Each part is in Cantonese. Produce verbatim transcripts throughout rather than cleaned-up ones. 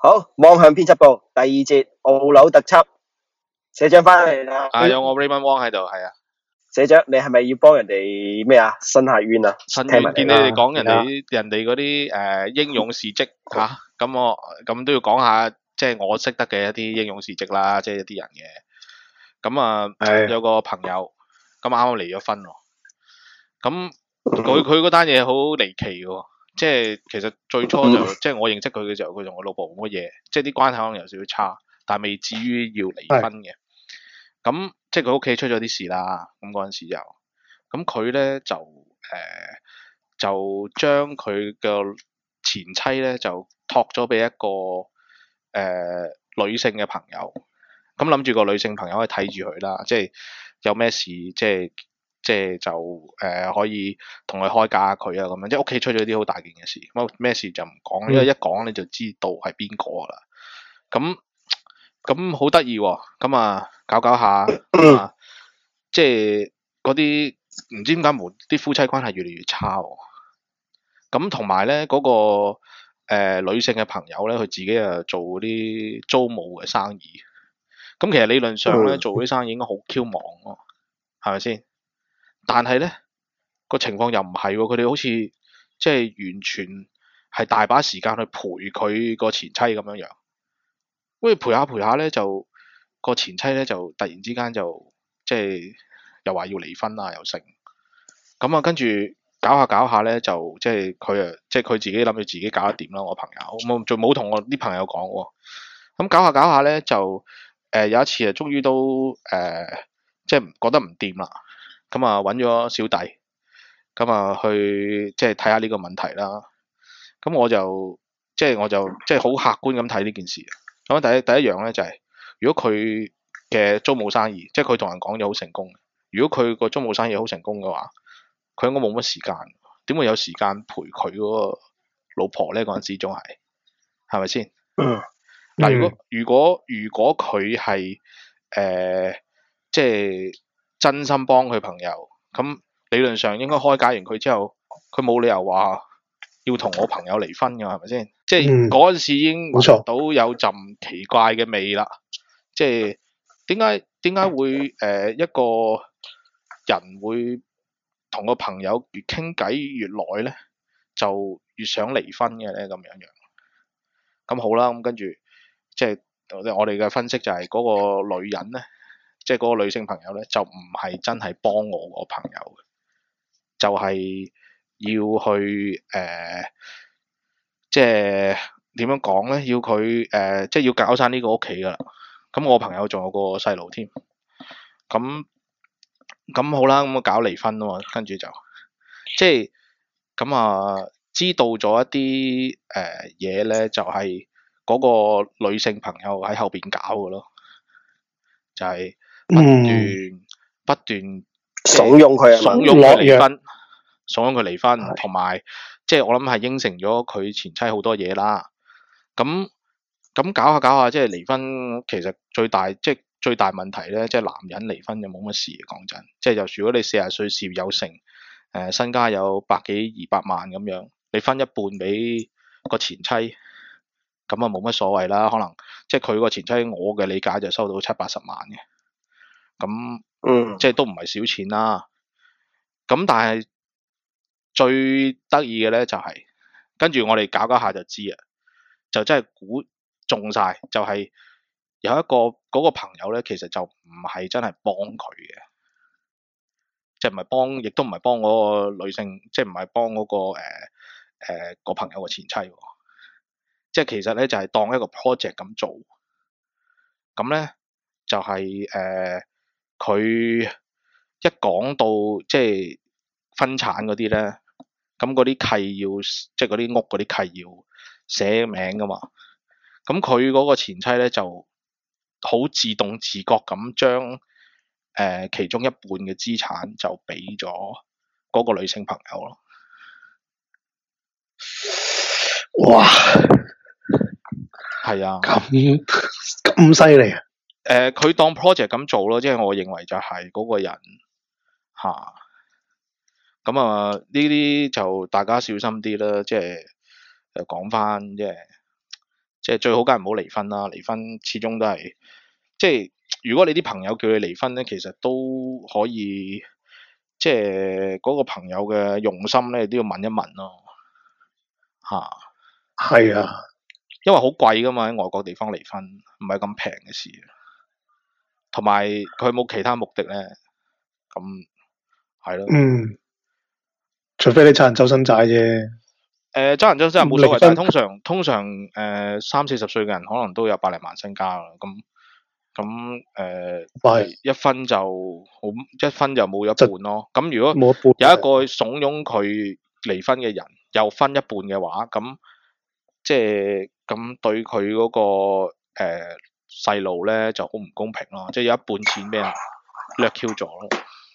好，妄向編輯部第二節澳紐特輯，社長翻嚟啦。 啊，有我 Raymond Wong 喺度，係啊。 社長，你係咪要幫人哋咩啊？伸下冤啊？ 伸聽埋冤，見你嚟啦哋講人而家哋人哋嗰啲誒英勇事跡吓，咁、我咁都要講下，即係我識得嘅一啲英勇事跡啦，即係一啲人嘅。咁啊， 係有個朋友咁啱啱離咗婚喎，咁佢佢嗰單嘢好離奇嘅喎，即係其實最初就嗯即係我認識佢嘅時候，佢同我老婆冇乜嘢，即係啲關係可能有少少差，但係未至於要離婚嘅。咁即係佢屋企出咗啲事啦，咁嗰陣時就咁佢咧就誒、呃、就將佢嘅前妻咧就託咗俾一個誒、呃、女性嘅朋友，咁諗住個女性朋友可以睇住佢啦，即係有咩事即係即係就誒、呃、可以同佢開解下佢啊咁樣，即係屋企出咗啲好大件嘅事，咁咩事就唔講，因為一講你就知道係邊個啦。咁咁好得意喎，咁啊搞搞下，咁啊即係嗰啲唔知點解無啲夫妻關係越嚟越差喎。咁同埋咧嗰個、呃、女性嘅朋友咧，佢自己啊做嗰啲租務嘅生意。咁其實理論上咧、 嗯做嗰啲生意應該好 Q 忙咯，係咪先？但係咧個情況又唔係喎，佢哋好似即係完全係大把時間去陪佢個前妻咁樣樣。跟住陪下陪下咧，就個前妻咧就突然之間就即係又話要離婚啊，又成咁啊。跟住搞下搞下咧，就即係佢啊，即係佢自己諗住自己搞得掂啦。我朋友冇仲冇同我啲朋友講喎。咁搞下搞下咧，就誒、呃、有一次啊，終於都誒、呃、即係覺得唔掂啦。咁啊揾咗小弟，咁啊去即係睇下呢個問題啦。咁我就即係我就即係好客觀咁睇呢件事。咁第一第一樣咧就係、是，如果佢嘅租務生意，即係佢同人講嘢好成功，如果佢個租務生意好成功嘅話，佢應該冇乜時間，點會有時間陪佢嗰個老婆咧？嗰陣時仲係，係咪先？ 嗯。 嗱，如果如果如果佢係誒，即係真心幫佢朋友，咁理論上應該開解完佢之後，佢冇理由話要同我朋友離婚㗎，係咪先？即係嗰陣時已經聞到有陣奇怪嘅味啦。即係點解點解會誒、呃、一個人會同個朋友越傾偈越耐咧，就越想離婚嘅咧咁樣樣。咁好啦，咁跟住即係我哋嘅分析就係嗰個女人咧，即係嗰個女性朋友咧，就唔係真係幫我個朋友嘅，就係、是、要去誒、呃，即係點樣講咧？要佢誒、呃，即係要搞散呢個屋企噶啦。咁我朋友仲有個細路添，咁咁好啦，咁我搞離婚啊嘛，跟住就即係咁啊，知道咗一啲誒嘢咧，就係、是、嗰個女性朋友喺後邊搞嘅咯，就係、是、不斷、嗯、不斷慫恿佢啊嘛， 慫恿佢離婚，慫恿佢離婚，同埋即係我諗係應承咗佢前妻好多嘢啦，咁。咁搞下搞下，即係離婚，其實最大即係最大問題咧，即係男人離婚就冇乜事嘅，講真。即係就如果你四十歲事業有成，誒、呃、身家有百幾二百萬咁樣，你分一半俾個前妻，咁啊冇乜所謂啦。可能即係佢個前妻，我嘅理解就收到七八十萬嘅，咁嗯， 即係都唔係少錢啦。咁但係最得意嘅咧就係、是，跟住我哋搞搞下就知啊，就真係估。中晒就係、是、有一個嗰、那個朋友咧，其實就唔係真係幫佢嘅，即係唔係幫，亦都唔係幫嗰個女性，即係唔係幫嗰、那個誒誒、呃呃、個朋友嘅前妻，即係其實咧就係、是、當一個 project 咁做，咁咧就係誒佢一講到即係分產嗰啲咧，咁嗰啲契要即係嗰啲屋嗰啲契要寫名噶嘛。咁佢嗰個前妻咧就好自動自覺咁將誒其中一半嘅資產就俾咗嗰個女性朋友咯。 哇！ 係啊， 咁咁犀利啊！ 誒，佢、呃、當 project 咁做咯，即係我認為就係嗰個人吓。咁啊，呢啲就大家小心啲啦，即係誒講翻即係。 即係最好梗係唔好離婚啦，離婚始終都係即係如果你啲朋友叫你離婚咧，其實都可以即係嗰個朋友嘅用心咧都要問一問咯，嚇。 係啊， 因為好貴噶嘛，喺外國地方離婚唔係咁平嘅事，同埋佢冇其他目的咧，咁係咯。 嗯，除非你欠人周身債啫。 誒，爭人爭真係冇所謂， 離婚但係通常通常誒三四十歲嘅人可能都有百零萬身家啦，咁咁誒係一分就好，一分就冇一半咯。咁如果冇一半有一個慫恿佢離婚嘅人又分一半嘅話，咁即係咁對佢嗰個誒細路咧就好唔公平咯，即係有一半錢俾人掠 Q 咗咯，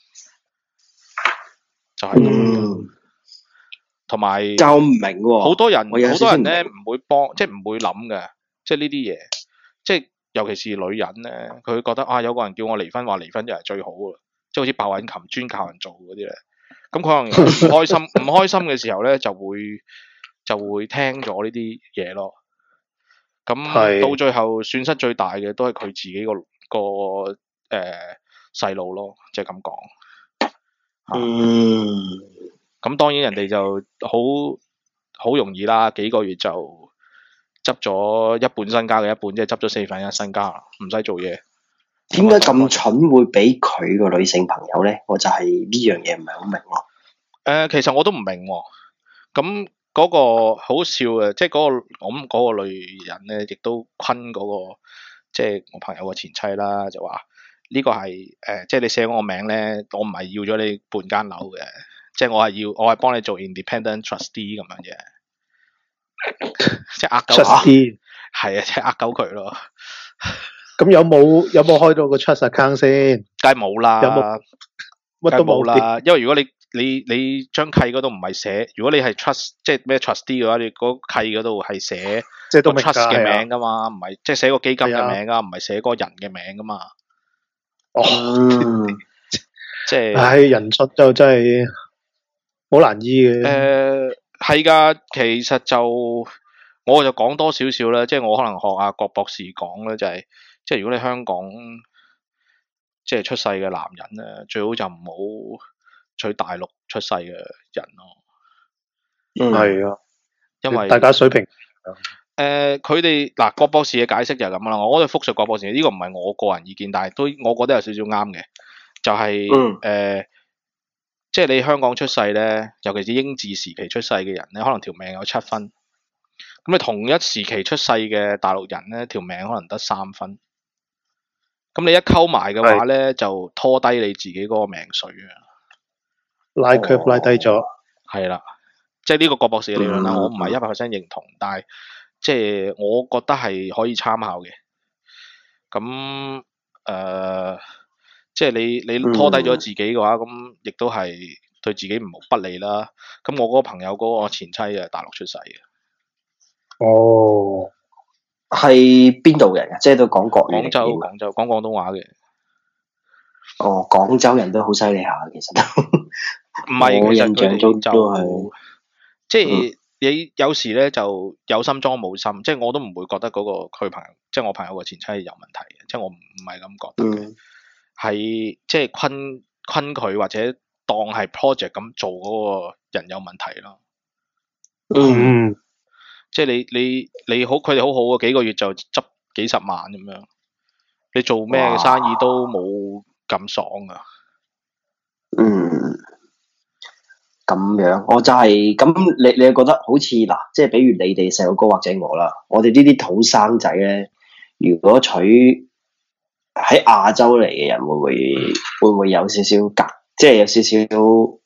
就係咁。 嗯， 同埋就唔明喎。 好多人我有好多人咧少少唔明唔會幫，即係唔會諗嘅，即係呢啲嘢，即係尤其是女人咧，佢會覺得啊有個人叫我離婚，話離婚就係最好啊，即係好似爆引琴專靠人做嗰啲咧，咁佢可能唔開心唔開心嘅時候咧就會就會聽咗呢啲嘢咯，咁係到最後損失最大嘅都係佢自己個個誒細路咯，即係咁講。 嗯， 咁當然人哋就好好容易啦，幾個月就執咗一半身家嘅一半，即係執咗四分一身家，唔使做嘢。 點解咁蠢會俾佢個女性朋友咧？我就係呢樣嘢唔係好明咯。 誒、呃，其實我都唔明喎、咁嗰個好笑嘅，即係嗰、個我諗嗰個女人咧，亦都昆嗰、個，即係我朋友個前妻啦，就話呢個係誒、呃，即係你寫我個名咧，我唔係要咗你半間樓嘅，即係我係要我係幫你做 independent trustee 咁樣嘅，即係呃鳩佢， trustee 係啊，即係呃鳩佢咯， 咁有冇有冇開到個 trust account 先？ 梗係冇啦， 有冇乜梗係都冇啲？ 冇啦，因為如果你你你張契嗰度唔係寫，如果你係 trust 即係咩 trustee 嘅話，你嗰契嗰度係寫個即係都明 trust 嘅㗎，係啊名噶嘛，唔係即係寫個基金係啊嘅名噶，唔係寫嗰個人嘅名噶嘛， 哦， 嗯， 即係唉，人出就真係好難醫嘅。 誒係㗎，其實就我就講多少少啦，即係我可能學阿郭博士講咧，就係、即係如果你香港即係出世嘅男人咧，最好就唔好娶大陸出世嘅人咯， 嗯， 係啊， 因為大家水平誒佢哋嗱郭博士嘅解釋就係咁啦，我都係複述郭博士，呢、個唔係我個人意見，但係都我覺得有少少啱嘅，就係、 嗯誒即係你香港出世咧，尤其是英治時期出世嘅人咧，可能條命有七分。咁你同一時期出世嘅大陸人咧，條命可能得三分。咁你一溝埋嘅話咧，就拖低你自己嗰個命水啊。 拉 curve 拉低咗。 係啦，即係呢個郭博士嘅理論啦， 嗯我唔係一百 percent 認同，但係即係我覺得係可以參考嘅。咁誒、呃即係你你拖低咗自己嘅話，咁亦都係對自己唔好不利啦。咁我嗰個朋友嗰個前妻係大陸出世嘅， 哦， 係邊度人啊？即係都講國語廣州嚟嘅嘛。 廣州講廣東話嘅。 哦，廣州人都好犀利下，其實都唔係， 我其實佢印象中哋都係就即係你有時咧就有心裝冇心，即係我都唔會覺得嗰個佢朋友，即係我朋友個前妻係有問題嘅，即係我唔唔係咁覺得嘅， 嗯係即係坤坤佢或者當係 project 咁做嗰個人有問題咯。 嗯嗯， 即係你你你好，佢哋好好嘅，幾個月就執幾十萬咁樣，你做咩嘅生意都冇咁爽噶。 嗯，咁樣我就係、咁，你你覺得好似嗱，即係比如你哋細佬哥或者我啦，我哋呢啲土生仔咧，如果娶喺亞洲嚟嘅人，會唔會會唔會有少少隔，即係有少少誒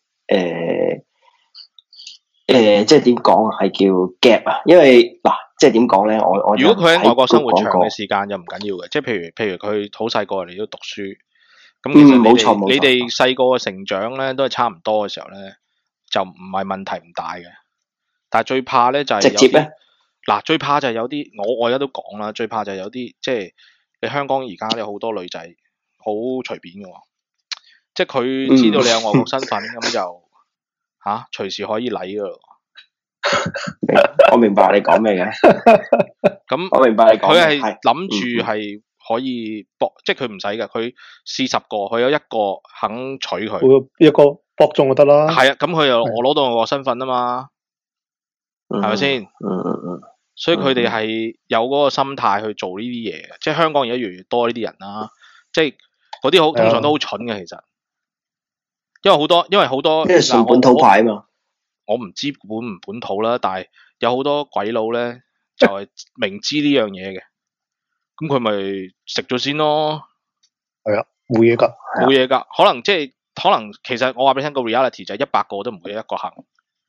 誒，即係點講啊？係叫 gap 啊？因為嗱，即係點講咧？我我如果佢喺外國生活長講過嘅時間就唔緊要嘅，即係譬如譬如佢好細個嚟都讀書，咁其實嗯你哋、 冇錯冇錯你哋細個嘅成長咧都係差唔多嘅時候咧，就唔係問題唔大嘅。但係最怕咧就係、有啲直接咧， 嗱最怕就係有啲我我而家都講啦，最怕就係有啲即係你香港而家有好多女仔好隨便嘅喎，即係佢知道你有外國身份咁、就嚇隨時可以禮噶咯。 我明白你講咩嘅。 咁我明白你講佢咩。 係諗住係可以搏，即係佢唔使㗎，佢試十個，佢有一個肯娶佢。 會一個搏中就得啦。 係啊，咁佢又我攞到我個身份啊嘛，係咪先？ 嗯嗯嗯。 所以佢哋係有嗰個心態去做呢啲嘢嘅，即係香港而家越嚟越多呢啲人啦，即係嗰啲好通常都好蠢嘅，其實，因為好多因為好多因為純本土派啊嘛， 我唔知本唔本土啦，但係有好多鬼佬咧就係、是、明知呢樣嘢嘅，咁佢咪食咗先咯， 係啊，冇嘢噶， 冇嘢噶，可能即係可能其實我話俾你聽個 reality 就係一百個都唔會有一個行。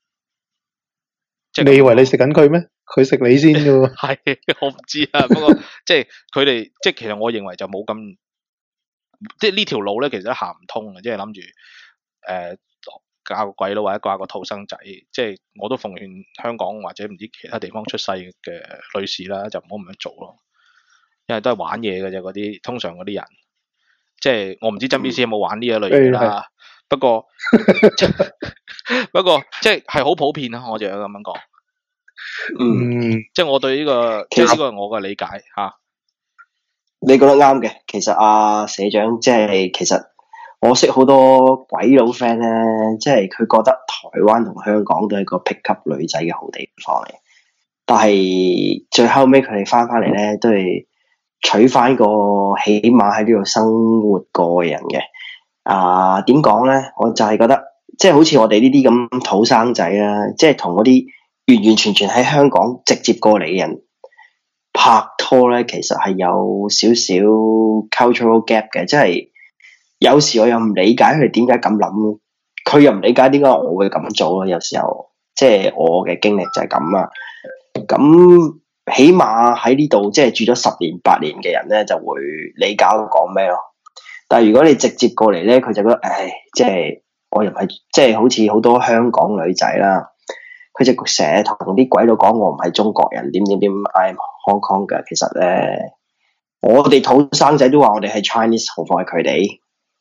你以為你食緊佢咩？佢食你先噶喎。 係，我唔知啊。不過即係佢哋，即係其實我認為就冇咁，即係呢條路咧，其實都行唔通嘅。即係諗住誒嫁個鬼佬或者嫁個土生仔，即係我都奉勸香港或者唔知其他地方出世嘅女士啦，就唔好咁樣做咯。因為都係玩嘢嘅啫，嗰啲通常嗰啲人，即係我唔知曾 B C 有冇玩呢一類嘢啦。嗯、不過不過即係係好普遍啦，我就咁樣講。 嗯， 即係我對呢、這個，即係呢個係我嘅理解吓、啊。 你覺得啱嘅，其實阿、啊、社長即係其實我識好多鬼佬 friend 咧，即係佢覺得台灣同香港都係個 pick up 女仔嘅好地方嚟，但係最後尾佢哋翻翻嚟咧，都係娶翻個起碼喺呢度生活過嘅人嘅。啊，點講咧？我就係覺得，即係好似我哋呢啲咁土生仔啦，即係同嗰啲完完全全喺香港直接過嚟嘅人拍拖咧，其實係有少少 cultural gap 嘅，即係有時我又唔理解佢哋點解咁諗，佢又唔理解點解我會咁做咯。有時候即係我嘅經歷就係咁啊。咁起碼喺呢度即係住咗十年八年嘅人咧，就會理解我講咩咯。但係如果你直接過嚟咧，佢就覺得，唉，即係我又係即係好似好多香港女仔啦，佢就成日同啲鬼佬講我唔係中國人，點點點 I'm Hong Kong 嘅。其實咧，我哋土生仔都話我哋係 Chinese， 何況係佢哋，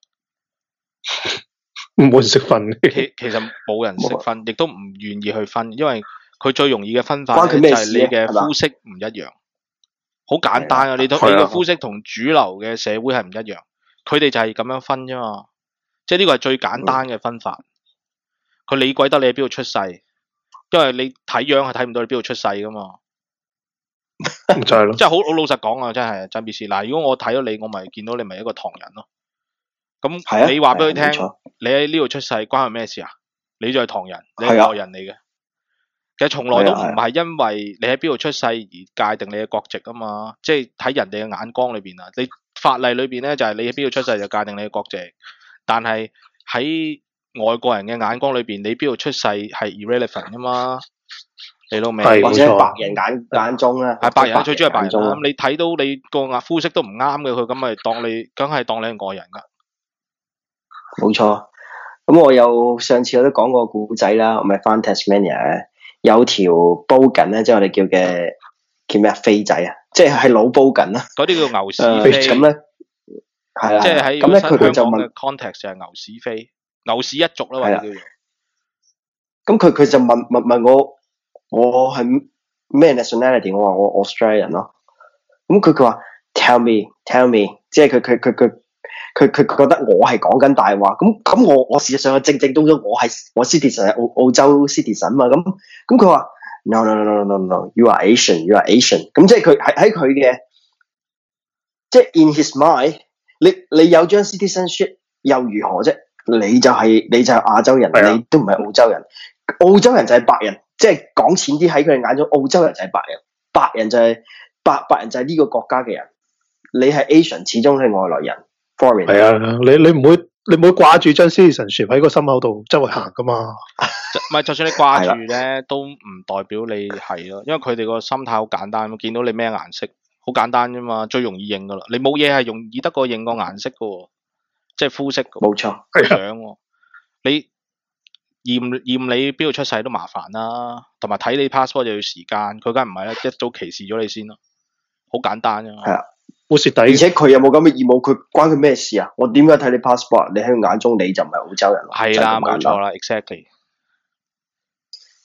冇人識分。 其其實冇人識分，亦都唔願意去分，因為佢最容易嘅分法關佢咩事就係你嘅膚色唔一樣，好簡單啊！你同你個膚色同主流嘅社會係唔一樣。佢哋就係咁樣分啫嘛，即係呢個係最簡單嘅分法。佢、嗯、理鬼得你喺邊度出世，因為你睇樣係睇唔到你邊度出世噶嘛。 就係咯， 即係好好老實講啊，真係真 B C。嗱，如果我睇到你，我咪見到你咪一個唐人咯。咁你話俾佢聽，你喺呢度出世關佢咩事啊？你就係唐人，你係外人嚟嘅。其實從來都唔係因為你喺邊度出世而界定你嘅國籍啊嘛，即係喺人哋嘅眼光裏邊啊，你法例裏邊咧就係、是、你喺邊度出世就界定你嘅國籍，但係喺外國人嘅眼光裏邊，你邊度出世係 irrelevant 噶嘛，你老味， 或者白人眼眼中咧， 係白人最中意白人啦。咁你睇到你個顏膚色都唔啱嘅，佢咁咪當你，梗係當你係外人噶。 冇錯，咁我有上次我都講過古仔啦，我咪翻 Tasmania 有條煲緊咧，即係我哋叫嘅叫咩啊？飛仔啊，即係係老煲緊啦。 嗰啲叫牛屎飛。 咁咧係啦， 即係喺咁咧佢佢就問 context 就係牛屎飛，牛屎一族啦，或者叫做。 咁佢佢就問問問我，我係咩 nationality？ 我話我 Australian 咯。咁佢佢話 tell me tell me， 即係佢佢佢佢。佢佢覺得我係講緊大話，咁咁我我事實上正正當中我係我 citizen 係澳澳洲 citizen 嘛，咁咁佢話 no no no no no no，you are Asian you are Asian， 咁即係佢喺喺佢嘅即係 in his mind， 你你有張 citizenship 又如何啫？你就係、是、你就係亞洲人，的你都唔係澳洲人，澳洲人就係白人，即係講淺啲喺佢哋眼中，澳洲人就係白人，白人就係、是、白白人就係呢個國家嘅人，你係 Asian 始終係外來人。係啊，你你唔會你唔會掛住張 citizenship 喺個心口度周圍行噶嘛？ 唔係，就算你掛住咧，都唔代表你係咯，因為佢哋個心態好簡單，見到你咩顏色，好簡單啫嘛，最容易認噶啦。你冇嘢係容易得過認個顏色噶，即係膚色。冇錯，樣。你驗驗你邊度出世都麻煩啦，同埋睇你 passport 就要時間，佢梗係唔係啦，一早歧視咗你先咯，好簡單啫嘛。係啊。 冇蝕底， 而且佢有冇咁嘅義務？佢關佢咩事啊？我點解睇你 passport？ 你喺佢眼中你就唔係澳洲人咯？ 係啦，冇錯啦 ，exactly。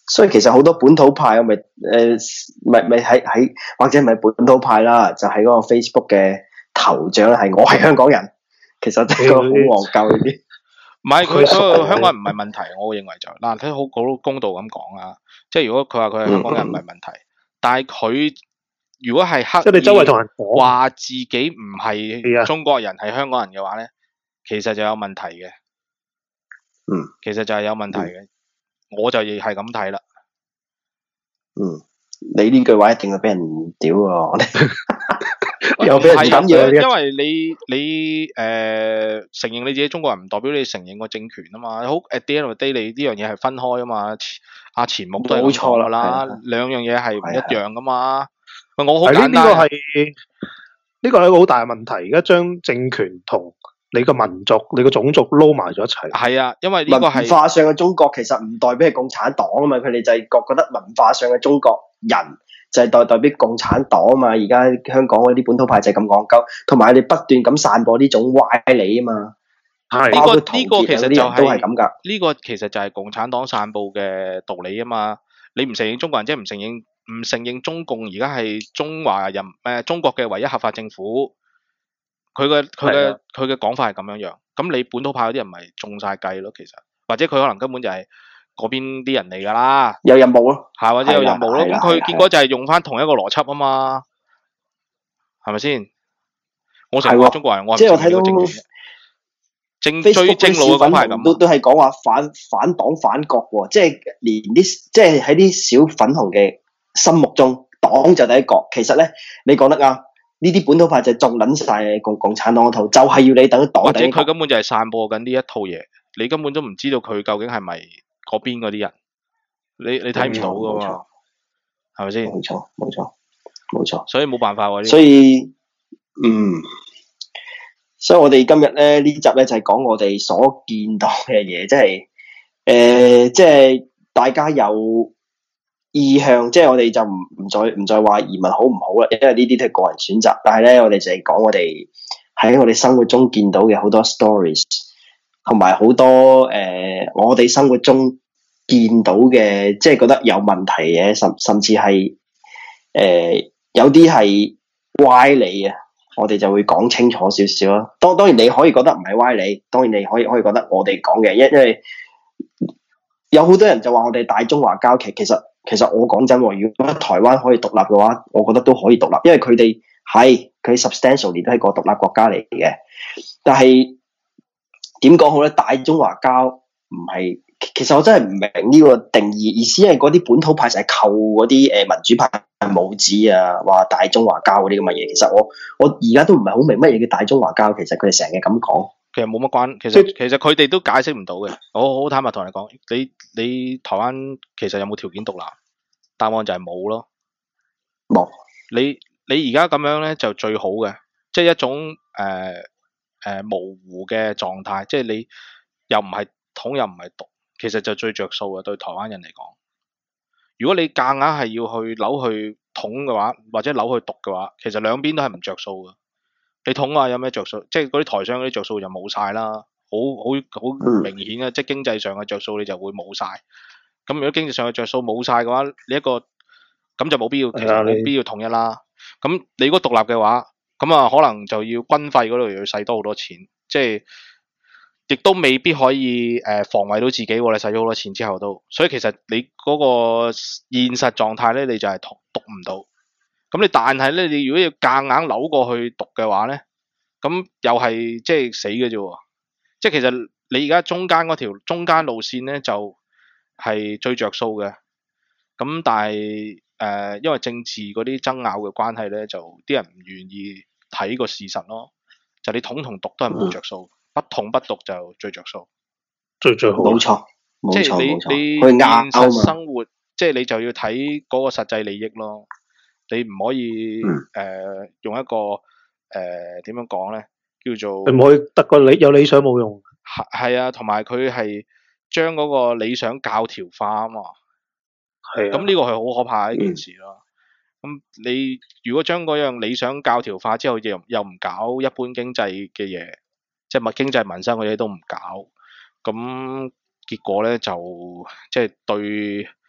所以其實好多本土派，我咪誒咪咪喺喺或者唔係本土派啦，就喺、是、嗰個 Facebook 嘅頭像係我係香港人，其實真係個好戇鳩呢啲。 唔係佢嗰個香港人唔係問題，我認為就嗱睇好好公道咁講啊，即係如果佢話佢係香港人唔係問題，嗯、但係佢如果係刻意即係你周圍同人講話自己唔係中國人係香港人嘅話咧，其實就有問題嘅。 嗯， 其實就係有問題嘅。嗯我就亦係咁睇啦。 嗯，你呢句話一定會俾人屌喎， 又俾人緊要，因為你你誒、呃、承認你自己中國人，唔代表你承認個政權啊嘛。好 at the end of the day，你呢樣嘢係分開啊嘛。阿錢穆都係咁講噶啦，兩樣嘢係唔一樣噶嘛。喂，我好簡單。呢、這個係呢個係一個好大嘅問題。而家將政權同你個民族、你個種族撈埋咗一齊。 係啊，因為呢個係文化上嘅中國，其實唔代表係共產黨啊嘛。佢哋就係覺覺得文化上嘅中國人就係代代表共產黨啊嘛。而家香港嗰啲本土派就係咁講鳩，同埋你不斷咁散播呢種歪理啊嘛。 係呢、這個呢、這個其實就係、是、都係咁噶。呢個其實就係共產黨散布嘅道理啊嘛。你唔承認中國人，即係唔承認唔承認中共而家係中華人誒、呃、中國嘅唯一合法政府。佢嘅佢嘅佢嘅講法係咁樣樣，咁你本土派嗰啲人咪中晒計咯，其實或者佢可能根本就係嗰邊啲人嚟㗎啦， 有任務咯， 係或者有任務咯，咁佢結果就係用翻同一個邏輯啊嘛，係咪先？我成個中國人，我即係我睇到正最正路嘅講法係咁， 都都係講話反反黨反國喎，即係連啲即係喺啲小粉紅嘅心目中，黨就第一個。其實咧，你講得啱。呢啲本土派就仲撚晒共共產黨嗰套，就係、是、要你等黨。 或者佢根本就係散播緊呢一套嘢，你根本都唔知道佢究竟係咪嗰邊嗰啲人，你你睇唔到噶嘛？係咪先？ 冇錯，冇錯，冇錯。 所以冇辦法喎。 所以，嗯，所以我哋今日咧呢集咧就係、是、講我哋所見到嘅嘢，即係誒，即係大家有意向，即係我哋就唔唔再唔再話移民好唔好啦，因為呢啲都係個人選擇。但係咧，我哋就係講我哋喺我哋生活中見到嘅好多 stories，同埋好多誒、呃，我哋生活中見到嘅，即係覺得有問題嘅，甚甚至係誒、呃、有啲係歪理啊，我哋就會講清楚少少咯。當當然你可以覺得唔係歪理，當然你可以可以覺得我哋講嘅，因因為有好多人就話我哋大中華交期，其實。其實我講真，如果台灣可以獨立嘅話，我覺得都可以獨立，因為佢哋係佢 substantially 都係個獨立國家嚟嘅。但係點講好咧？大中華交唔係，其實我真係唔明呢個定義意思，因為嗰啲本土派就係扣嗰啲誒民主派帽子啊，話大中華交嗰啲咁嘅嘢。其實我我而家都唔係好明乜嘢叫大中華交。其實佢哋成日咁講， 其實冇乜關。其實其實佢哋都解釋唔到嘅。我好坦白同你講，你你台灣其實有冇條件獨立？答案就係冇咯， 冇。 你你而家咁樣咧就最好嘅，即係一種誒誒、呃呃、模糊嘅狀態，即係你又唔係統又唔係獨，其實就最着數嘅對台灣人嚟講。如果你夾硬係要去扭去統嘅話，或者扭去獨嘅話，其實兩邊都係唔着數嘅。你統話有咩着數？即係嗰啲台商嗰啲着數就冇晒啦，好好好明顯嘅，嗯、即係經濟上嘅着數你就會冇晒。咁如果經濟上嘅着數冇晒嘅話，你一個咁就冇必要，其實冇必要統一啦。咁你如果獨立嘅話，咁啊可能就要軍費嗰度又要使多好多錢，即係亦都未必可以誒、呃、防衛到自己喎。你使咗好多錢之後都，所以其實你嗰個現實狀態咧，你就係獨唔到。咁你但係咧，你如果要夾硬扭過去獨嘅話咧，咁又係即係死嘅啫。即係其實你而家中間嗰條中間路線咧就係最着數嘅，咁但係誒、呃，因為政治嗰啲爭拗嘅關係咧，就啲人唔願意睇個事實咯。就你統同獨都係冇着數，不統不獨就最着數， 最最好。 冇錯， 即係你你現實生活，即係你就要睇嗰個實際利益咯。你唔可以誒、嗯呃、用一個誒點、呃、樣講咧，叫做你唔可以得個理有理想冇用。 係係啊，同埋佢係將嗰個理想教條化啊嘛。係啊。咁呢個係好可怕嘅一件事咯。咁、嗯、你如果將嗰樣理想教條化之後，又又唔搞一般經濟嘅嘢，即係物經濟民生嘅嘢都唔搞，咁結果咧就即係對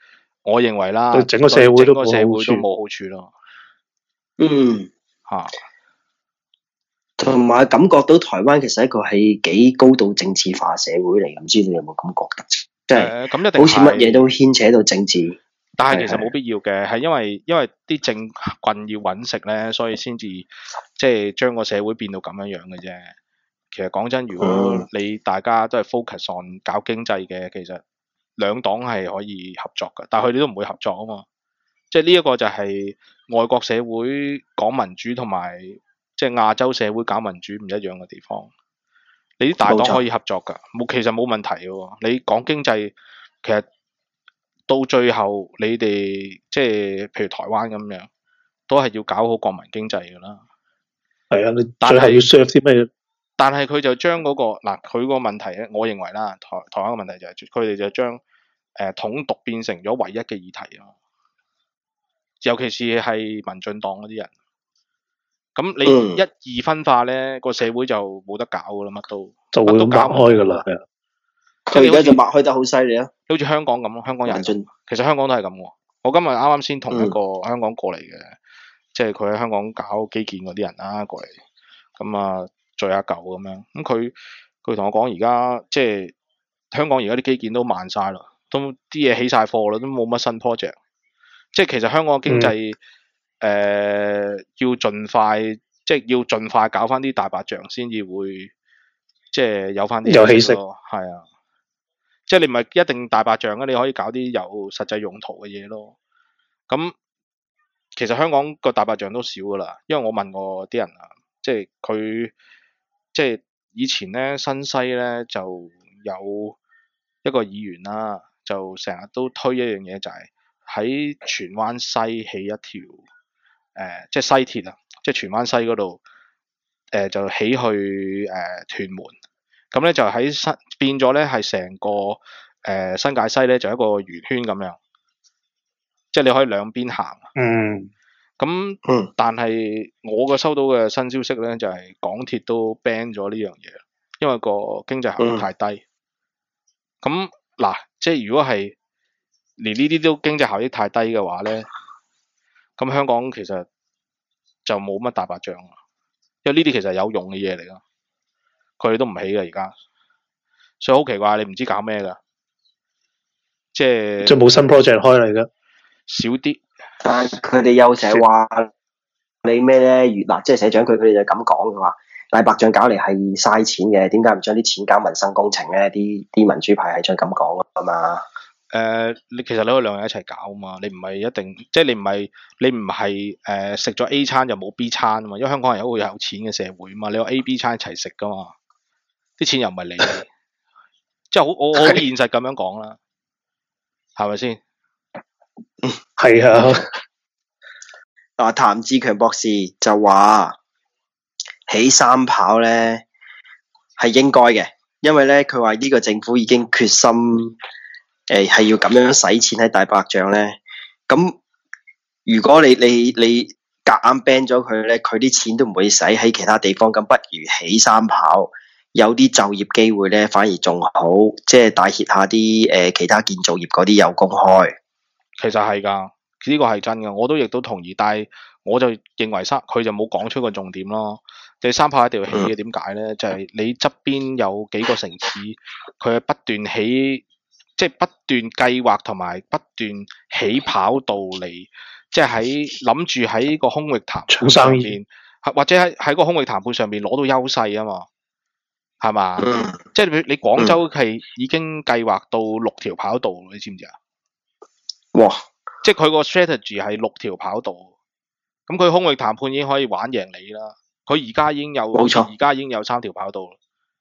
我認為啦， 對整個社會都對整個社會冇好處都冇好處咯。 嗯， 嚇， 同埋感覺到台灣其實一個係幾高度政治化社會嚟，唔知你有冇咁覺得？即係誒咁一定好似乜嘢係， 都牽扯到政治。 但係其實係冇必要嘅，係因為因為啲政棍要揾食咧，所以先至即係將個社會變到咁樣樣嘅啫。其實講真，如果嗯你大家都係 focus on 搞經濟嘅，其實兩黨係可以合作嘅，但係佢哋都唔會合作啊嘛。即係呢一個就係外國社會講民主同埋即係亞洲社會搞民主唔一樣嘅地方。你啲大黨可以合作㗎，冇其實冇問題嘅喎。你講經濟，其實到最後你哋即係譬如台灣咁樣，都係要搞好國民經濟㗎啦。 係啊，你但係最後要 serve 啲咩？ 但係佢就將嗰、個嗱，佢個問題咧，我認為啦，台台灣嘅問題就係佢哋就將誒、呃、統獨變成咗唯一嘅議題啊，尤其是係民進黨嗰啲人。咁你嗯一二分化咧，個社會就冇得搞噶啦，乜都就會擘乜都搞唔開㗎啦， 到啦。 係啊， 佢而家就擘開得好犀利啊！ 好似香港咁咯，香港又係咁民進其實香港都係咁喎。我今日啱啱先同一嗯個香港過嚟嘅，即係佢喺香港搞基建嗰啲人啦過嚟，咁啊聚下舊咁樣。咁佢佢同我講，而家即係香港而家啲基建都慢晒啦，都啲嘢起晒貨啦，都冇乜新 project。即係其實香港嘅經濟誒、 嗯呃要盡快，即係要盡快搞翻啲大白象先至會，即係有翻啲有起色咯。係啊。即係你唔係一定大白象啊，你可以搞啲有實際用途嘅嘢咯。咁其實香港個大白象都少噶啦，因為我問過啲人啊，即係佢即係以前咧新西咧就有一個議員啦，就成日都推一樣嘢，就係喺荃灣西起一條誒、呃，即係西鐵啊，即係荃灣西嗰度誒就起去誒、呃、屯門。咁咧就喺新變咗咧，係成個誒、呃、新界西咧就一個圓圈咁樣，即係你可以兩邊行。 嗯， 咁嗯但係我嘅收到嘅新消息咧，就係、是、港鐵都 ban 咗呢樣嘢，因為個經濟效益太低。咁嗱、即係如果係連呢啲都經濟效益太低嘅話咧，咁香港其實就冇乜大白象，因為呢啲其實係有用嘅嘢嚟㗎。佢哋都唔起嘅而家，所以好奇怪，你唔知搞咩㗎，即係即係冇新 project 開嚟㗎。 少啲。 但係佢哋又成日話你咩咧？如嗱，即係社長佢佢哋就咁講嘅話，大白象搞嚟係嘥錢嘅，點解唔將啲錢搞民生工程咧？啲啲民主派係將咁講啊嘛。 誒、呃，你其實你可以兩樣一齊搞啊嘛，你唔係一定，即係你唔係你唔係誒食咗 A 餐就冇 B 餐啊嘛，因為香港係一個有錢嘅社會啊嘛，你有 A、B 餐一齊食噶嘛，啲錢又唔係你，即係好我我好現實咁樣講啦，係咪先？ 係啊， 啊，譚志強博士就話起三跑咧係應該嘅，因為咧佢話呢個政府已經決心誒係、呃、要咁樣使錢喺大白象咧。咁如果你你你夾硬 ban 咗佢咧，佢啲錢都唔會使喺其他地方，咁不如起三跑，有啲就業機會咧，反而仲好，即係帶挈下啲誒、呃、其他建造業嗰啲有工開。 其實係㗎，呢個係真㗎，我都亦都同意，但係我就認為三佢就冇講出個重點咯。第三跑一定要起嘅，點解咧？就係、是、你側邊有幾個城市，佢係不斷起，即係不斷計劃同埋不斷起跑道嚟，即係喺諗住喺個空域談判上面，或者喺喺個空域談判上面攞到優勢啊嘛，係嘛？ 嗯即係你你廣州係已經計劃到六條跑道，你知唔知啊？ 哇！ 即係佢個 strategy 係六條跑道，咁佢空域談判已經可以玩贏你啦。佢而家已經有， 冇錯， 而家已經有三條跑道啦。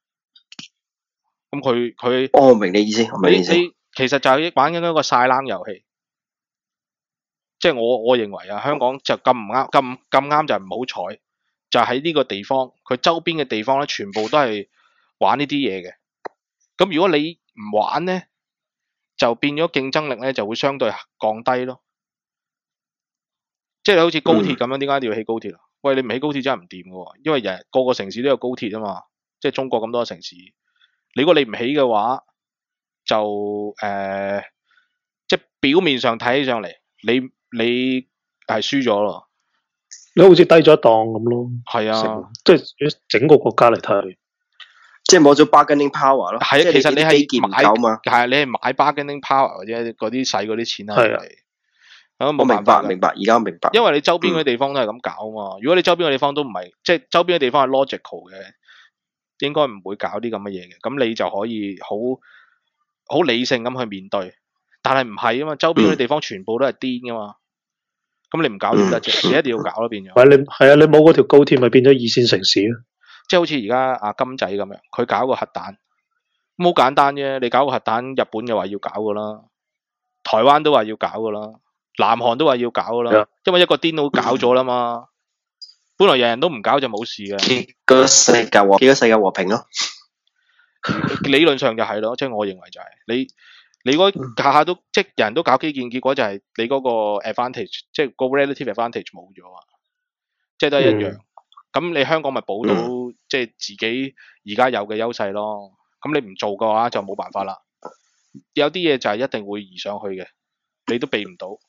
咁佢佢， 哦，我明你意思，我明你意思。 你你其實就係玩緊一個晒冷遊戲。即係我我認為啊，香港就咁唔啱，咁咁啱就唔好彩，就喺呢個地方，佢周邊嘅地方咧，全部都係玩呢啲嘢嘅。咁如果你唔玩咧，就變咗競爭力咧就會相對降低咯。即係好似高鐵咁樣，點解一定要起高鐵啊？喂，你唔起高鐵真係唔掂嘅喎，因為人個個城市都有高鐵啊嘛。即係中國咁多城市，你如果你唔起嘅話，就誒、呃，即係表面上睇起上嚟，你你係輸咗咯。 你好似低咗一檔咁咯。 係啊， 即係整個國家嚟睇， 即係冇咗 bargaining power 咯。 係啊，其實你係買嘛， 係啊，你係買 bargaining power 或者嗰啲使嗰啲錢係啊。 我明白，明白，而家明白。 因為你周邊嗰啲地方都係咁搞啊嘛。嗯、如果你周邊嘅地方都唔係，即係周邊嘅地方係 logical 嘅，應該唔會搞啲咁嘅嘢嘅。咁你就可以好好理性咁去面對。但係唔係啊嘛，周邊嗰啲地方全部都係癲噶嘛。咁、嗯、你唔搞點得啫？你一定要搞咯，變咗。 係你係啊，你冇嗰條高鐵咪變咗二線城市咯。 即係好似而家阿金仔咁樣，佢搞個核彈，咁好簡單啫。你搞個核彈，日本就話要搞噶啦，台灣都話要搞噶啦。南韓都話要搞噶啦，yeah. 因為一個癲佬搞咗啦嘛。本來人人都唔搞就冇事嘅。 結果世界和結果世界和平咯。 理論上就係咯，即係我認為就係、是、你你嗰下下都即係人人都搞基建，結果就係你嗰個 advantage， 即係個 relative advantage 冇咗啊，即係都係一樣。咁、嗯、你香港咪補到、嗯、即係自己而家有嘅優勢咯。咁你唔做嘅話就冇辦法啦。有啲嘢就係一定會移上去嘅，你都避唔到。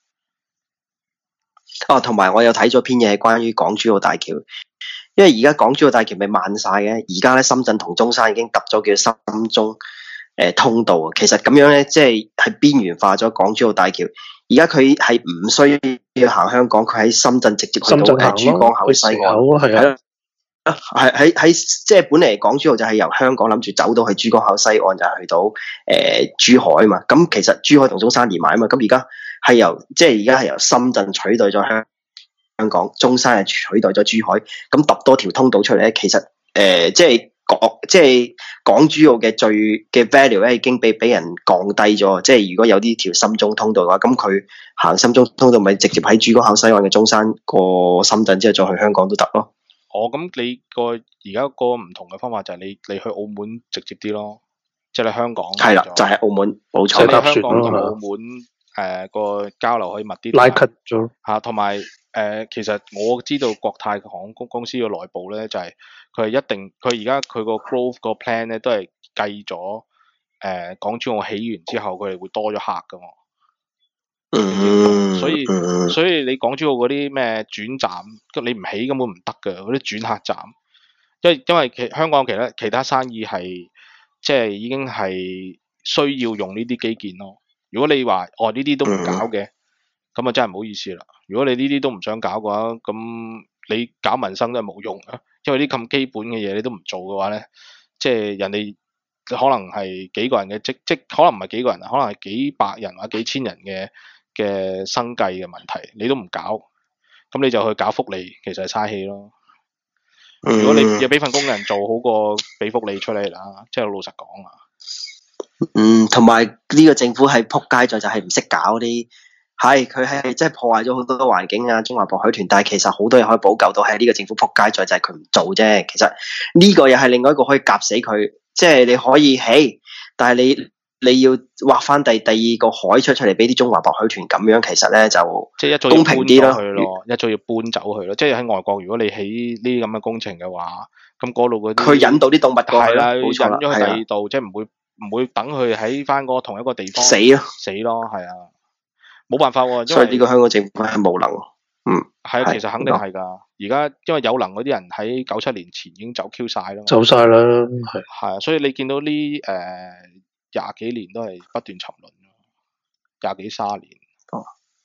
哦，同埋我有睇咗篇嘢係關於港珠澳大橋，因為而家港珠澳大橋咪慢晒嘅，而家咧深圳同中山已經揼咗叫深中誒、呃、通道啊。其實咁樣咧，即係係邊緣化咗港珠澳大橋。而家佢係唔需要行香港，佢喺深圳直接去到誒珠江口西岸，係啊，係喺喺即係本嚟港珠澳就係由香港諗住走到去珠江口西岸，就係去到誒、呃、珠海啊嘛。咁其實珠海同中山連埋啊嘛。咁而家係由即係而家係由深圳取代咗香香港，中山係取代咗珠海。咁揼多條通道出嚟咧，其實誒、呃、即係港即係港珠澳嘅最嘅 value 咧，已經俾俾人降低咗。即係如果有呢條深中通道嘅話，咁佢行深中通道咪直接喺珠江口西岸嘅中山過深圳之後再去香港都得咯。 哦，咁你個而家個唔同嘅方法就係你你去澳門直接啲咯，即係你香港係啦，就係、是、澳門冇錯。 你香港同澳門誒個、呃、交流可以密啲， 拉近咗嚇，同埋誒其實我知道國泰航空公公司嘅內部咧，就係佢係一定佢而家佢個 growth 個 plan 咧都係計咗誒港珠澳起完之後，佢哋會多咗客噶嘛。 嗯， 所以、 嗯、 所以你港珠澳嗰啲咩轉站，你唔起根本唔得㗎，嗰啲轉客站，因為因為其香港其他其他生意係即係已經係需要用呢啲基建咯。如果你話哦呢啲都唔搞嘅，咁啊、嗯、真係唔好意思啦。如果你呢啲都唔想搞嘅話，咁你搞民生都係冇用啊。因為啲咁基本嘅嘢你都唔做嘅話咧，即係人哋可能係幾個人嘅即即可能唔係幾個人啊，可能係幾百人或者幾千人嘅嘅生計嘅問題，你都唔搞，咁你就去搞福利，其實係嘥氣咯。如果你要俾份工人做好過俾福利出嚟啦，即係老實講啊。 嗯，同埋呢個政府係撲街在就係唔識搞啲，係佢係即係破壞咗好多環境啊，中華博海豚，但係其實好多嘢可以補救到，係呢個政府撲街在就係佢唔做啫。其實呢個又係另外一個可以夾死佢，即係你可以起，但係你。你要劃翻第第二個海出出嚟俾啲中華白海豚咁樣，其實咧就即係一早要搬咗去咯，一早要搬走去咯。即係喺外國，如果你起呢啲咁嘅工程嘅話，咁嗰度嗰啲佢引導啲動物過去啦， 引咗去第二度，即係唔會唔會等佢喺翻嗰個同一個地方死咯， 死咯，係啊，冇辦法喎。 所以呢個香港政府係無能，嗯， 係啊，其實肯定係㗎。而家因為有能嗰啲人喺九七年前已經走 Q 晒啦， 走晒啦，係係啊，所以你見到呢誒。呃廿幾年都係不斷沉淪，廿幾卅年。 哦，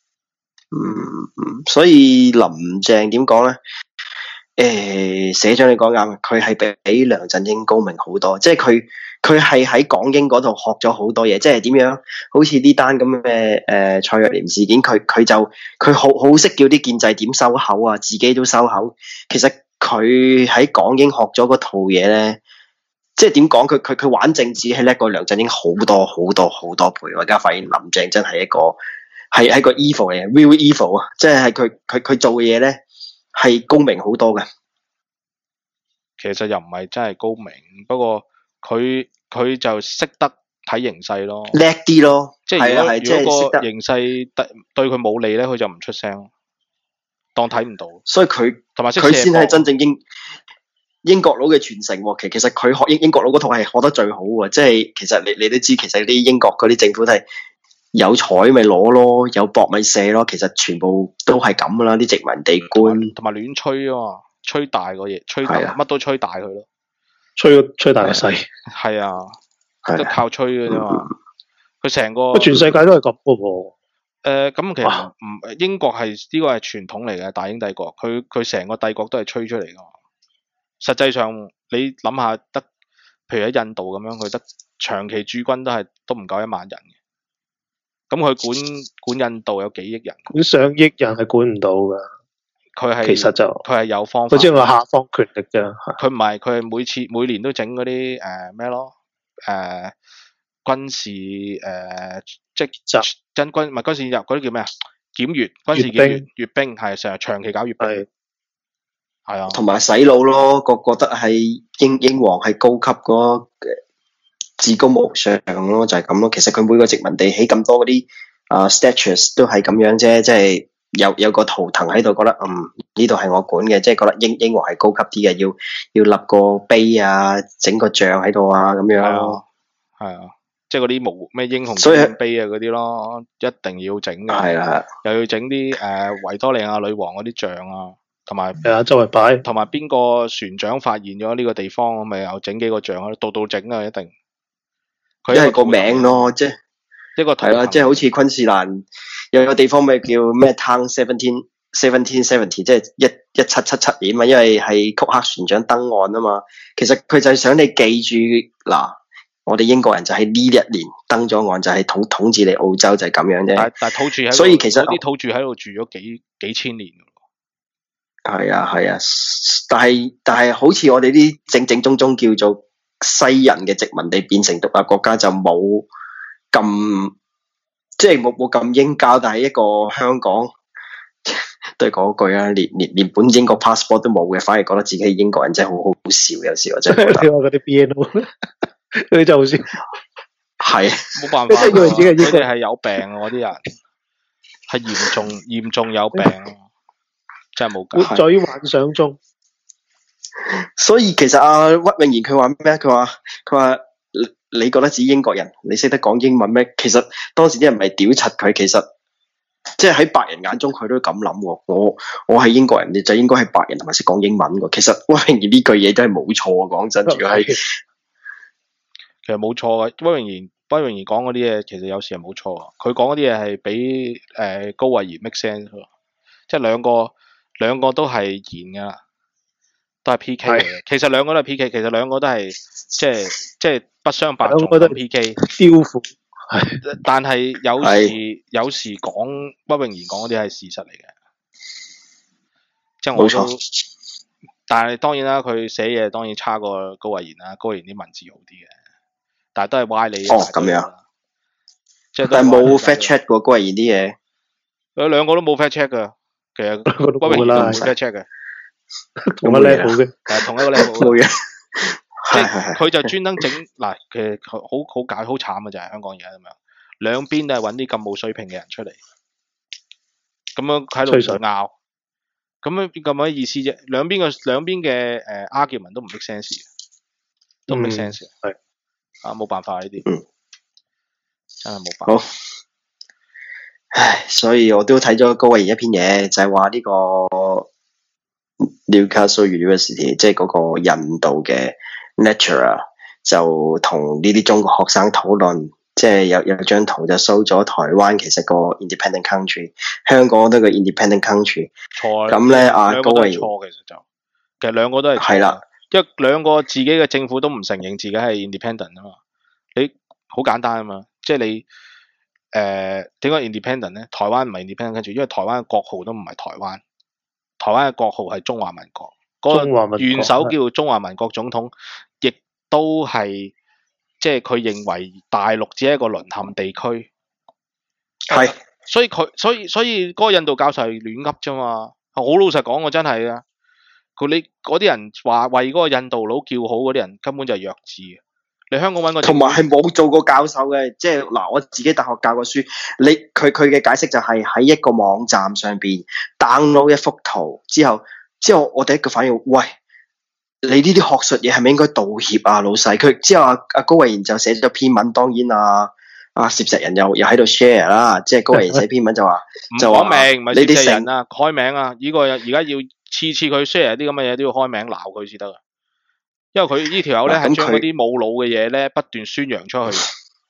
嗯，所以林鄭點講咧？誒、呃，社長你講啱，佢係比梁振英高明好多，即係佢佢係喺港英嗰度學咗好多嘢，即係點樣？好似呢單咁嘅誒蔡若蓮事件，佢佢就佢好好識叫啲建制點收口啊，自己都收口。其實佢喺港英學咗嗰套嘢咧。即係點講？佢佢佢玩政治係叻過梁振英好多好多好多倍。我而家發現林鄭真係一個係係個 evil 嚟嘅 real evil 啊！即係佢佢佢做嘅嘢咧係高明好多嘅。 其實又唔係真係高明，不過佢佢就識得睇形勢咯， 叻啲咯。 即係如果如果個形勢對對佢冇利咧，佢就唔出聲，當睇唔到。 所以佢同埋佢先係真正英。英國佬嘅傳承，其其實佢學英英國佬嗰套係學得最好嘅，即係其實你你都知，其實啲英國嗰啲政府都係有彩咪攞咯，有搏咪射咯。其實全部都係咁噶啦，啲殖民地官同埋亂吹啊嘛，吹大個嘢，吹大乜、啊、都吹大佢咯， 吹吹大個勢。 係啊，都靠吹嘅啫嘛。佢成個全世界都係咁噶喎。 誒、呃，咁其實唔英國係呢、呢個係傳統嚟嘅大英帝國，佢佢成個帝國都係吹出嚟噶嘛。實際上你諗下，得譬如喺印度咁樣，佢得長期駐軍都係都唔夠一萬人嘅。咁佢管管印度有幾億人， 管上億人係管唔到噶。 佢係其實就佢係有方法， 佢只係個下放權力啫。 佢唔係，佢係每次每年都整嗰啲誒咩咯誒。呃軍事誒、呃，即係真軍唔係軍事入嗰啲叫咩啊？檢閱軍事檢閱閱兵係成日長期搞閱兵，係啊， 同埋洗腦咯，個覺得係英英皇係高級嗰至高無上咯，就係咁咯。其實佢每個殖民地起咁多嗰啲啊 statues 都係咁樣啫，即係有有個圖騰喺度，覺得嗯呢度係我管嘅，即係覺得英英皇係高級啲嘅，要要立個碑啊，整個像喺度啊，咁樣咯， 係啊。即係嗰啲無咩英雄紀念碑啊嗰啲咯，一定要整嘅。係啊，又要整啲誒維多利亞女王嗰啲像啊，同埋係啊，周圍擺。 同埋邊個船長發現咗呢個地方，咁咪又整幾個像啊，度度整啊一定。 佢係個名咯，即係一個係啦，即係好似昆士蘭有個地方咪叫咩 Town Seventeen Seventeen Seventy，即係一一七七七年啊，因為係庫克船長登岸啊嘛。其實佢就係想你記住嗱。我哋英國人就喺呢一年登咗岸，就係統統治你澳洲，就係咁樣啫。 但但土著喺度， 所以其實啲土著喺度住咗幾幾千年。 係啊係啊，但係但係好似我哋啲正正宗宗叫做西人嘅殖民地變成獨立國家就冇咁，即係冇冇咁英教，但係一個香港都係嗰句啊，連連連本英國 passport 都冇嘅，反而覺得自己係英國人真係好好笑，有時我真係覺得。 你話嗰啲 B N O 佢就好笑， 係冇辦法，佢哋係有病啊！嗰啲人係嚴重嚴重有病，真係冇計。 活在幻想中。 所以其實阿、啊、屈穎妍佢話咩？佢話佢話你覺得自己英國人，你識得講英文咩？其實當時啲人咪屌柒佢，其實即係喺白人眼中佢都咁諗。我我係英國人，你就應該係白人同埋識講英文嘅。其實屈穎妍呢句嘢真係冇錯啊！講真，如果係。 其實冇錯嘅，屈穎妍屈穎妍講嗰啲嘢，其實有時係冇錯啊。佢講嗰啲嘢係比誒高慧賢 make sense，即係兩個兩個都係賢噶，都係 P K 嘅。其實兩個都係 P K， 其實兩個都係即係即係不相伯仲咁 P K。雕父係，但係有時有時講屈穎妍講嗰啲係事實嚟嘅，即係我都。但係當然啦，佢寫嘢當然差過高慧賢啦，高慧賢啲文字好啲嘅。但係都係歪理哦，咁樣， 即係但係冇 fact check 過高慧賢啲嘢， 佢兩個都冇 fact check 噶，其實屈穎妍都冇 fact check 嘅， 同一 level 嘅， 係同一個 level 冇嘢， 即係佢就專登整嗱，其實好好解好慘嘅就係香港而家咁樣，兩邊都係揾啲咁冇水平嘅人出嚟，咁樣喺度拗，咁樣咁乜意思啫？兩邊嘅兩邊嘅誒 argument 都唔 make sense 嘅，都唔 make sense 嘅，係。啊，冇辦法呢啲，嗯，真係冇辦法。 好，唉，所以我都睇咗高慧賢一篇嘢，就係話呢個 Newcastle University， 即係嗰個印度嘅 lecturer， 就同呢啲中國學生討論，即係有有張圖就 show 咗台灣其實個 independent country， 香港都係個 independent country。 錯。 咁咧，阿高慧賢錯，其實就其實兩個都係係啦。 因為兩個自己嘅政府都唔承認自己係 independent 啊嘛，你好簡單啊嘛，即係你誒點解 independent 咧？台灣唔係 independent 跟住，因為台灣嘅國號都唔係台灣，台灣嘅國號係中華民國，嗰、那個元首叫中華民國總統，亦都係即係佢認為大陸只係一個淪陷地區，係、呃，所以佢所以所以嗰個印度教授係亂噏啫嘛，好老實講我真係啊。佢你嗰啲人話為嗰個印度佬叫好嗰啲人根本就係弱智嘅。你香港揾個同埋係冇做過教授嘅，即係嗱我自己大學教過書，你佢佢嘅解釋就係喺一個網站上邊 download 一幅圖之後，之後我第一個反應，喂，你呢啲學術嘢係咪應該道歉啊，老細？佢之後阿阿高慧賢就寫咗篇文，當然啊啊攝石人又又喺度 share 啦，即係高維寫篇文就話唔就話講名，唔係你哋攝石人成啊，開名啊！呢個而家要次次佢 share 啲咁嘅嘢都要開名鬧佢先得啊！因為佢呢條友咧嗱咁係將佢嗰啲冇腦嘅嘢咧不斷宣揚出去。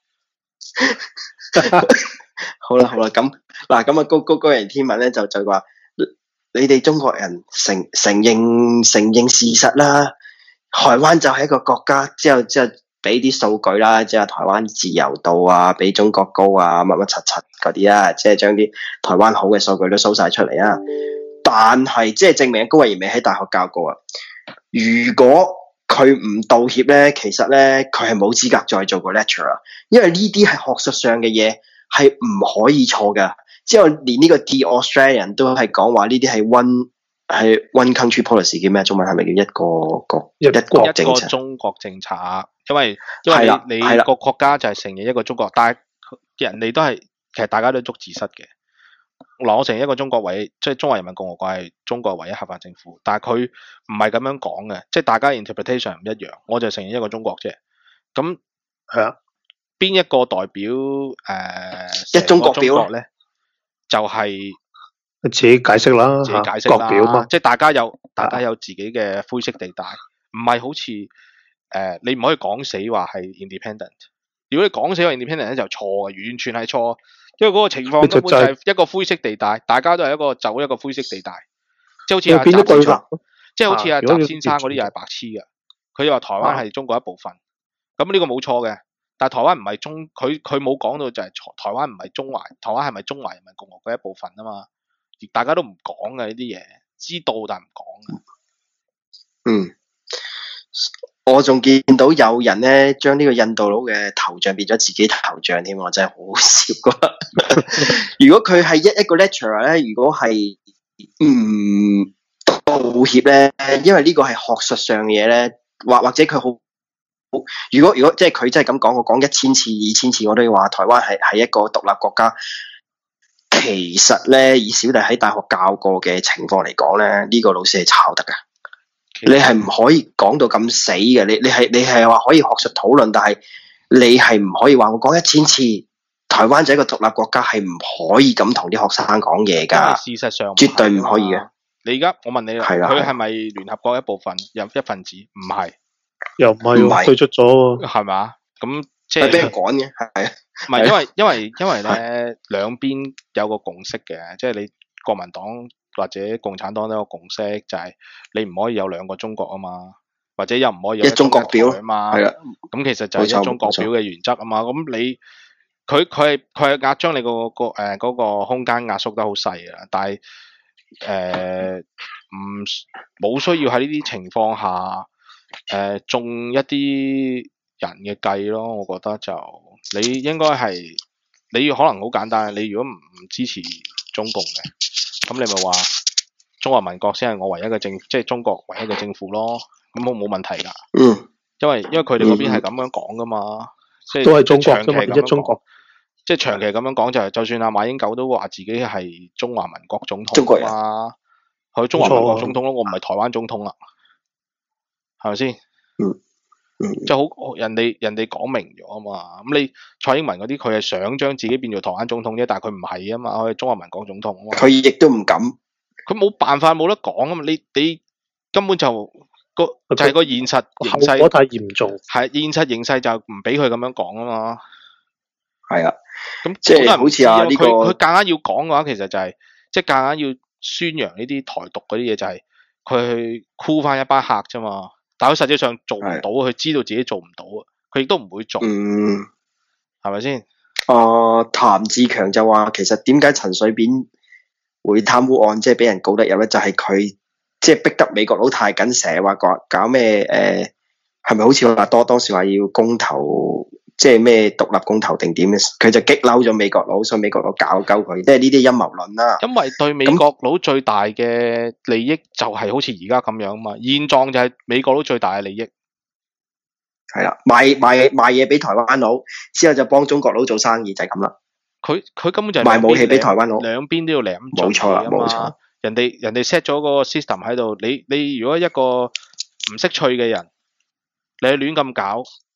好啦好啦，咁嗱咁啊高高高人天文咧就就話你哋中國人承承認承認事實啦，台灣就係一個國家，之後之後俾啲數據啦，即係台灣自由度啊，比中國高啊，乜乜柒柒嗰啲啊，即係將啲台灣好嘅數據都 show 晒出嚟啊。但係即係證明高慧賢未喺大學教過啊。如果佢唔道歉咧，其實咧佢係冇資格再做個 lecturer，因為呢啲係學術上嘅嘢係唔可以錯㗎。之後連呢個 The Australian 都係講話呢啲係 one 係 one country policy 叫咩？中文係咪叫一個國一一國一個政策？ 中國政策，因為因為係啦你係啦你個國家就係承認一個中國，但係人哋都係其實大家都捉字蝨嘅。嗱，我承認一個中國為即係中華人民共和國係中國唯一合法政府，但係佢唔係咁樣講嘅，即係大家 interpretation 唔一樣。我就承認一個中國啫。咁係啊， 邊一個代表誒、呃、 一中國表咧？就係、 自己解釋啦， 自己解釋國表嘛啦，即係大家有大家有自己嘅灰色地帶，唔係好似誒、呃、你唔可以講死話係 independent。如果你講死話 independent 咧就錯嘅，完全係錯，因為嗰個情況根本就係一個灰色地帶，大家都係一個走一個灰色地帶，即係好似阿習先生，即係好似阿習先生嗰啲又係白痴嘅，佢又話台灣係中國一部分，咁呢個冇錯嘅。但係台灣唔係中，佢佢冇講到就係台灣唔係中華，台灣係咪中華人民共和國一部分啊嘛？而大家都唔講嘅呢啲嘢，知道但唔講嘅。 嗯，我仲見到有人咧將呢個印度佬嘅頭像變咗自己頭像添，我真係好好笑噶。如果佢係一一個 lecturer 咧，如果係唔道歉咧，因為呢個係學術上嘅嘢咧，或或者佢好。如果如果即係佢真係咁講，我講一千次、二千次，我都要話台灣係係一個獨立國家。其實咧，以小弟喺大學教過嘅情況嚟講咧，呢、這個老師係炒得噶。你係唔可以講到咁死嘅。你你係你係話可以學術討論，但係你係唔可以話我講一千次，台灣就係一個獨立國家，係唔可以咁同啲學生講嘢噶。 事實上絕對唔可以嘅。 你而家我問你啦，佢係咪聯合國一部分有一份子？唔係。 又唔係退出咗喎， 係嘛？咁即係俾人趕嘅，係唔係因為因為因為咧兩邊有個共識嘅，即係你國民黨或者共產黨都有個共識，就係你唔可以有兩個中國啊嘛，或者又唔可以有一中國表啊嘛。 係啦， 咁其實就係一中國表嘅原則啊嘛。咁你佢佢係佢係壓將你個個誒嗰個空間壓縮得好細啊，但係誒唔冇需要喺呢啲情況下。誒、呃，中一啲人嘅計咯，我覺得就你應該係你可能好簡單，你如果唔唔支持中共嘅，咁你咪話中華民國先係我唯一嘅政，即係中國唯一嘅政府咯，咁冇冇問題噶。 嗯， 因為因為佢哋嗰邊係咁樣講噶嘛，嗯、即係都係中國長期咁樣一中國， 即係長期咁樣講就係、是，就算阿馬英九都話自己係中華民國總統中國啊嘛，佢中華民國總統咯，我唔係台灣總統啦。係咪先？ 嗯嗯， 即係好人哋人哋講明咗啊嘛。咁你蔡英文嗰啲，佢係想將自己變做台灣總統啫，但係佢唔係啊嘛，佢係中華民國總統啊嘛。 佢亦都唔敢， 佢冇辦法，冇得講啊嘛。你你根本就個就係、是、個現實形勢， 後果太嚴重。 係現實形勢就唔俾佢咁樣講啊嘛。 係啊， 咁即係好似啊呢個佢佢夾硬要講嘅話，其實就係、是、即係夾硬要宣揚呢啲台獨嗰啲嘢，就係佢去箍翻一班客啫嘛。但佢實際上做唔到，佢知道自己做唔到啊，佢亦都唔會做， 嗯， 係咪先？ 啊、呃，譚志強就話其實點解陳水扁會貪污案即係俾人告得入咧？就係佢即係逼得美國佬太緊，成日話搞搞咩誒，係咪好似話多當時話要公投，即係咩獨立公投定點嘅？佢就激嬲咗美國佬，所以美國佬搞鳩佢，即係呢啲陰謀論啦。 因為對美國佬最大嘅利益就係好似而家咁樣嘛，現狀就係美國佬最大嘅利益。 係啦，賣賣賣嘢俾台灣佬，之後就幫中國佬做生意，就係咁啦。 佢佢根本就係賣武器俾台灣佬， 兩邊都要舐。 冇錯啦，冇錯。 人哋人哋 set 咗個 system 喺度，你你如果一個唔識趣嘅人，你去亂咁搞，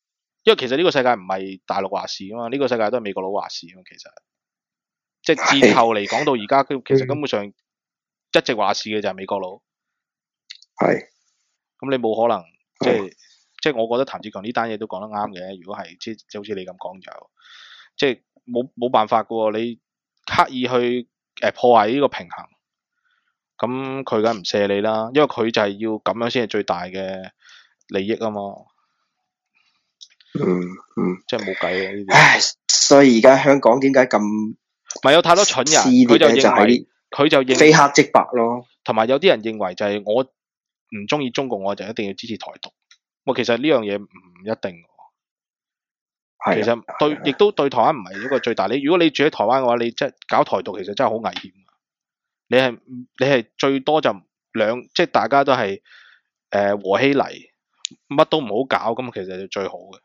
因為其實呢個世界唔係大陸話事啊嘛，呢、這個世界都係美國佬話事啊嘛，其實即係戰後嚟講到而家，其實根本上一直話事嘅就係美國佬。 係。 咁你冇可能即係即係，我覺得譚志強呢單嘢都講得啱嘅。如果係即係好似你咁講就，即係冇冇辦法噶喎，你刻意去誒破壞呢個平衡，咁佢梗係唔射你啦，因為佢就係要咁樣先係最大嘅利益啊嘛。 嗯嗯， 即係冇計嘅呢啲。 唉，所以而家香港點解咁咪有太多蠢人，佢就認為佢就認非黑即白咯。 同埋有啲人認為就係我唔中意中共，我就一定要支持台獨。我其實呢樣嘢唔一定。其實對，亦都對台灣唔係一個最大。你如果你住喺台灣嘅話，你即係搞台獨，其實真係好危險。你係你係最多就兩，即係大家都係誒、呃、和稀泥，乜都唔好搞，咁其實就最好嘅。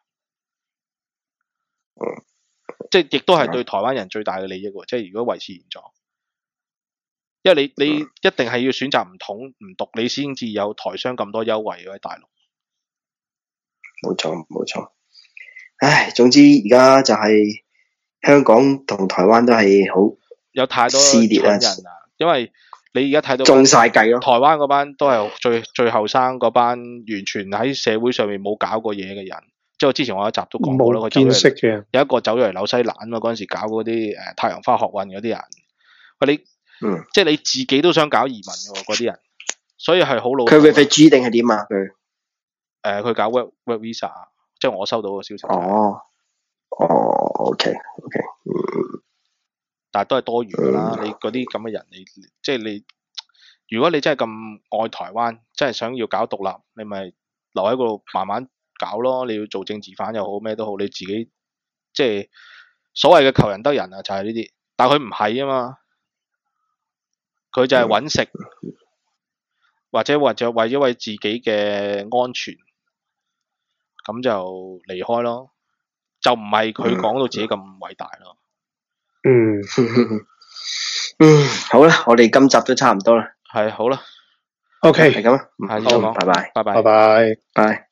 嗯、 即係亦都係對台灣人最大嘅利益喎。即係如果維持現狀，因為你你一定係要選擇唔統唔獨，你先至有台商咁多優惠喺大陸。 冇錯冇錯。唉，總之而家就係香港同台灣都係好有太多撕裂啊！ 因為你而家睇到中晒計咯， 台灣嗰班都係最最後生嗰班，完全喺社會上面冇搞過嘢嘅人。即係我之前我有一集都講過啦， 冇見識嘅， 有一個走咗嚟紐西蘭嘛，嗰陣時搞嗰啲誒太陽花學運嗰啲人，喂你， 嗯， 即係你自己都想搞移民嘅喎，嗰啲人，所以係好老。 佢 refugee 定係點啊？佢誒佢搞 work work visa， 即係我收到個消息。 哦，哦 ，OK OK，嗯， 但係都係多餘㗎啦。嗯、你嗰啲咁嘅人，你即係你，如果你真係咁愛台灣，真係想要搞獨立，你咪留喺嗰度慢慢搞咯。你要做政治犯又好，咩都好，你自己即係所謂嘅求仁得仁啊，就係呢啲。但係佢唔係啊嘛，佢就係揾食，嗯、或者或者為咗為自己嘅安全，咁就離開咯。就唔係佢講到自己咁偉大咯。 嗯， 嗯，好啦，我哋今集都差唔多啦。 係，好啦。 OK， 係咁啦。 係咁講， 拜拜， 拜拜， 拜拜， 拜。